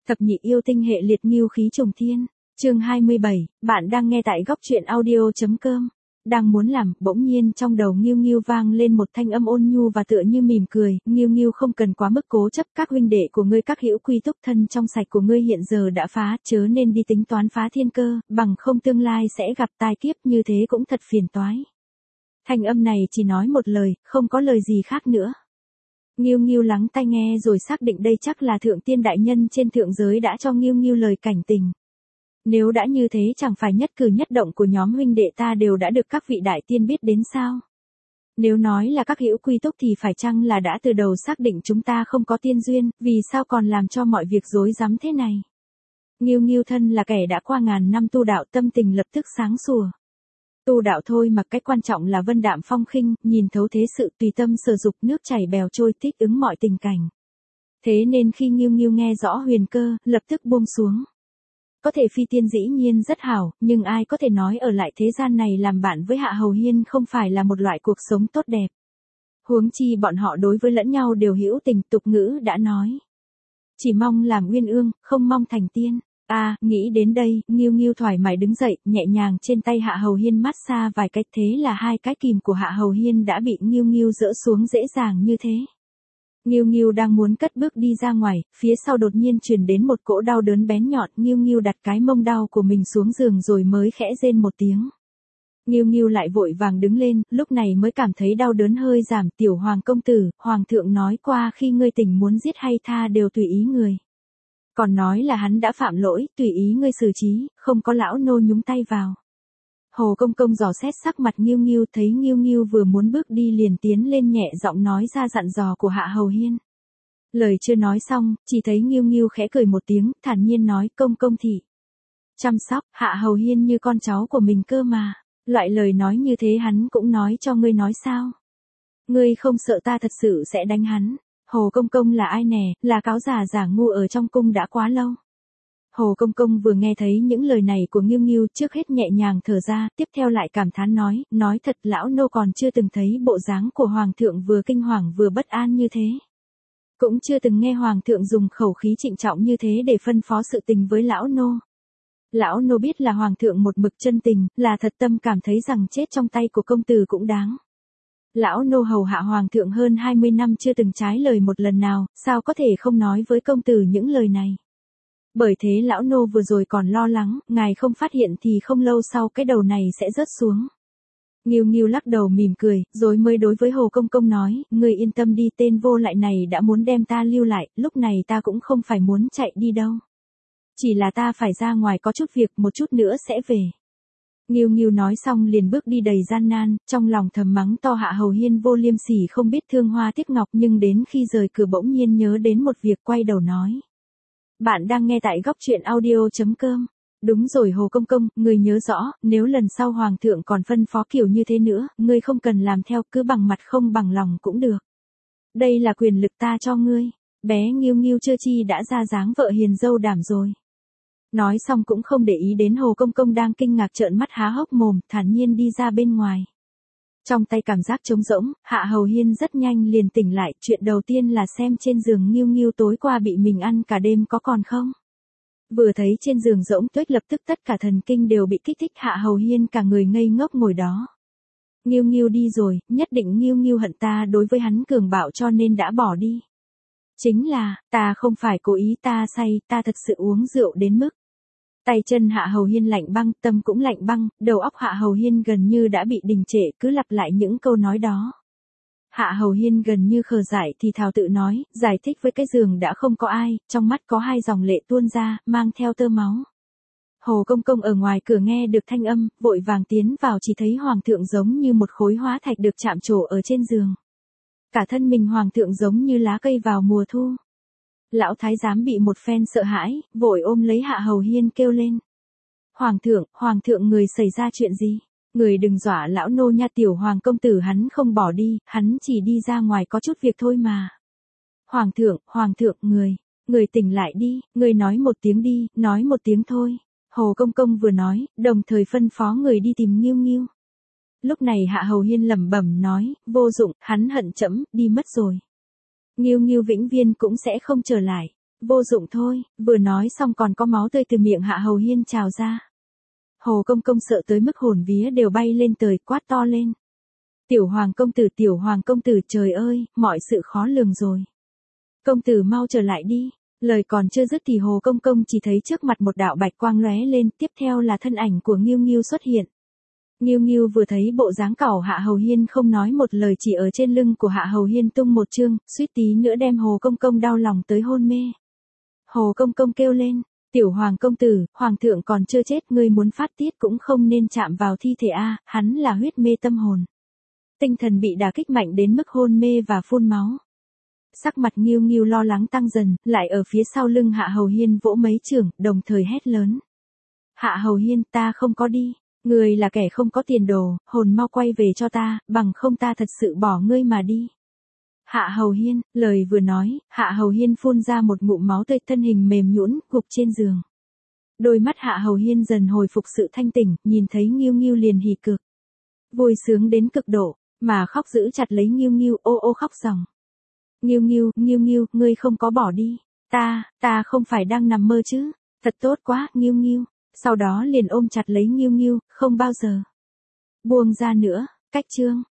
Thập nhị yêu tinh hệ liệt ngưu khí trùng thiên. Chương 27, bạn đang nghe tại góc truyện audio.com. Đang muốn làm, bỗng nhiên trong đầu Ngưu Ngưu vang lên một thanh âm ôn nhu và tựa như mỉm cười, Ngưu Ngưu không cần quá mức cố chấp, các huynh đệ của ngươi các hữu quy túc thân trong sạch của ngươi hiện giờ đã phá, chớ nên đi tính toán phá thiên cơ, bằng không tương lai sẽ gặp tai kiếp như thế cũng thật phiền toái. Thanh âm này chỉ nói một lời, không có lời gì khác nữa. Ngưu Ngưu lắng tai nghe rồi xác định đây chắc là thượng tiên đại nhân trên thượng giới đã cho Ngưu Ngưu lời cảnh tình. Nếu đã như thế chẳng phải nhất cử nhất động của nhóm huynh đệ ta đều đã được các vị đại tiên biết đến sao? Nếu nói là các hữu quy túc thì phải chăng là đã từ đầu xác định chúng ta không có tiên duyên, vì sao còn làm cho mọi việc rối rắm thế này? Ngưu Ngưu thân là kẻ đã qua ngàn năm tu đạo, tâm tình lập tức sáng sủa. Tu đạo thôi mà cách quan trọng là vân đạm phong khinh, nhìn thấu thế sự tùy tâm sở dục, nước chảy bèo trôi, thích ứng mọi tình cảnh. Thế nên khi Ngưu Ngưu nghe rõ huyền cơ, lập tức buông xuống. Có thể phi tiên dĩ nhiên rất hảo, nhưng ai có thể nói ở lại thế gian này làm bạn với Hạ Hầu Hiên không phải là một loại cuộc sống tốt đẹp. Huống chi bọn họ đối với lẫn nhau đều hữu tình, tục ngữ đã nói. Chỉ mong làm uyên ương, không mong thành tiên. Nghĩ đến đây, Ngưu Ngưu thoải mái đứng dậy, nhẹ nhàng trên tay Hạ Hầu Hiên massage vài cách, thế là hai cái kìm của Hạ Hầu Hiên đã bị Ngưu Ngưu dỡ xuống dễ dàng như thế. Ngưu Ngưu đang muốn cất bước đi ra ngoài, phía sau đột nhiên truyền đến một cỗ đau đớn bén nhọn, Ngưu Ngưu đặt cái mông đau của mình xuống giường rồi mới khẽ rên một tiếng. Ngưu Ngưu lại vội vàng đứng lên, lúc này mới cảm thấy đau đớn hơi giảm, tiểu hoàng công tử, hoàng thượng nói qua khi ngươi tỉnh muốn giết hay tha đều tùy ý người. Còn nói là hắn đã phạm lỗi, tùy ý ngươi xử trí, không có lão nô nhúng tay vào. Hồ Công Công dò xét sắc mặt Ngưu Ngưu, thấy Ngưu Ngưu vừa muốn bước đi liền tiến lên nhẹ giọng nói ra dặn dò của Hạ Hầu Hiên. Lời chưa nói xong, chỉ thấy Ngưu Ngưu khẽ cười một tiếng, thản nhiên nói, Công Công thị chăm sóc Hạ Hầu Hiên như con cháu của mình cơ mà. Loại lời nói như thế hắn cũng nói cho ngươi nói sao? Ngươi không sợ ta thật sự sẽ đánh hắn? Hồ Công Công là ai nè, là cáo già giả ngu ở trong cung đã quá lâu. Hồ Công Công vừa nghe thấy những lời này của Ngưu Ngưu, trước hết nhẹ nhàng thở ra, tiếp theo lại cảm thán nói thật lão nô còn chưa từng thấy bộ dáng của Hoàng thượng vừa kinh hoàng vừa bất an như thế. Cũng chưa từng nghe Hoàng thượng dùng khẩu khí trịnh trọng như thế để phân phó sự tình với lão nô. Lão nô biết là Hoàng thượng một mực chân tình, là thật tâm cảm thấy rằng chết trong tay của công tử cũng đáng. Lão nô hầu hạ Hoàng thượng hơn 20 năm chưa từng trái lời một lần nào, sao có thể không nói với công tử những lời này. Bởi thế lão nô vừa rồi còn lo lắng, ngài không phát hiện thì không lâu sau cái đầu này sẽ rớt xuống. Ngưu Ngưu lắc đầu mỉm cười, rồi mới đối với Hồ Công Công nói, ngươi yên tâm đi, tên vô lại này đã muốn đem ta lưu lại, lúc này ta cũng không phải muốn chạy đi đâu. Chỉ là ta phải ra ngoài có chút việc, một chút nữa sẽ về. Ngưu Ngưu nói xong liền bước đi đầy gian nan, trong lòng thầm mắng to Hạ Hầu Hiên vô liêm sỉ không biết thương hoa tiếc ngọc, nhưng đến khi rời cửa bỗng nhiên nhớ đến một việc, quay đầu nói. Bạn đang nghe tại góc truyện audio.com. Đúng rồi Hồ Công Công, ngươi nhớ rõ, nếu lần sau Hoàng thượng còn phân phó kiểu như thế nữa, ngươi không cần làm theo, cứ bằng mặt không bằng lòng cũng được. Đây là quyền lực ta cho ngươi. Bé Ngưu Ngưu chưa chi đã ra dáng vợ hiền dâu đảm rồi. Nói xong cũng không để ý đến Hồ Công Công đang kinh ngạc trợn mắt há hốc mồm, thản nhiên đi ra bên ngoài. Trong tay cảm giác trống rỗng, Hạ Hầu Hiên rất nhanh liền tỉnh lại, chuyện đầu tiên là xem trên giường Ngưu Ngưu tối qua bị mình ăn cả đêm có còn không. Vừa thấy trên giường rỗng tuếch lập tức tất cả thần kinh đều bị kích thích, Hạ Hầu Hiên cả người ngây ngốc ngồi đó. Ngưu Ngưu đi rồi, nhất định Ngưu Ngưu hận ta đối với hắn cường bạo cho nên đã bỏ đi. Chính là, ta không phải cố ý, ta say, ta thật sự uống rượu đến mức. Tay chân Hạ Hầu Hiên lạnh băng, tâm cũng lạnh băng, đầu óc Hạ Hầu Hiên gần như đã bị đình trệ, cứ lặp lại những câu nói đó. Hạ Hầu Hiên gần như khờ dại thì thào tự nói, giải thích với cái giường đã không có ai, trong mắt có hai dòng lệ tuôn ra, mang theo tơ máu. Hồ Công Công ở ngoài cửa nghe được thanh âm, vội vàng tiến vào, chỉ thấy Hoàng thượng giống như một khối hóa thạch được chạm trổ ở trên giường. Cả thân mình Hoàng thượng giống như lá cây vào mùa thu. Lão thái giám bị một phen sợ hãi, vội ôm lấy Hạ Hầu Hiên kêu lên. Hoàng thượng người xảy ra chuyện gì? Người đừng dọa lão nô nha, tiểu hoàng công tử hắn không bỏ đi, hắn chỉ đi ra ngoài có chút việc thôi mà. Hoàng thượng, người tỉnh lại đi, người nói một tiếng đi, nói một tiếng thôi. Hồ Công Công vừa nói, đồng thời phân phó người đi tìm Ngưu Ngưu. Lúc này Hạ Hầu Hiên lẩm bẩm nói, vô dụng, hắn hận trẫm, đi mất rồi. Ngưu Ngưu vĩnh viên cũng sẽ không trở lại. Vô dụng thôi, vừa nói xong còn có máu tươi từ miệng Hạ Hầu Hiên trào ra. Hồ Công Công sợ tới mức hồn vía đều bay lên trời, quát to lên. Tiểu Hoàng Công Tử, trời ơi, mọi sự khó lường rồi. Công tử mau trở lại đi. Lời còn chưa dứt thì Hồ Công Công chỉ thấy trước mặt một đạo bạch quang lóe lên, tiếp theo là thân ảnh của Ngưu Ngưu xuất hiện. Ngưu Ngưu vừa thấy bộ dáng cẩu Hạ Hầu Hiên không nói một lời, chỉ ở trên lưng của Hạ Hầu Hiên tung một chương, suýt tí nữa đem Hồ Công Công đau lòng tới hôn mê. Hồ Công Công kêu lên, Tiểu Hoàng Công Tử, Hoàng thượng còn chưa chết, ngươi muốn phát tiết cũng không nên chạm vào thi thể a, hắn là huyết mê tâm hồn. Tinh thần bị đả kích mạnh đến mức hôn mê và phun máu. Sắc mặt Ngưu Ngưu lo lắng tăng dần, lại ở phía sau lưng Hạ Hầu Hiên vỗ mấy chưởng, đồng thời hét lớn. Hạ Hầu Hiên, ta không có đi. Ngươi là kẻ không có tiền đồ, hồn mau quay về cho ta, bằng không ta thật sự bỏ ngươi mà đi. Hạ Hầu Hiên, lời vừa nói, Hạ Hầu Hiên phun ra một ngụm máu tươi, thân hình mềm nhũn gục trên giường. Đôi mắt Hạ Hầu Hiên dần hồi phục sự thanh tỉnh, nhìn thấy Ngưu Ngưu liền hỉ cực. Vui sướng đến cực độ, mà khóc giữ chặt lấy Ngưu Ngưu, ô ô khóc ròng. Ngưu Ngưu, ngươi không có bỏ đi. Ta không phải đang nằm mơ chứ. Thật tốt quá, Ngưu Ngưu. Sau đó liền ôm chặt lấy Ngưu Ngưu, không bao giờ buông ra nữa. Cách chương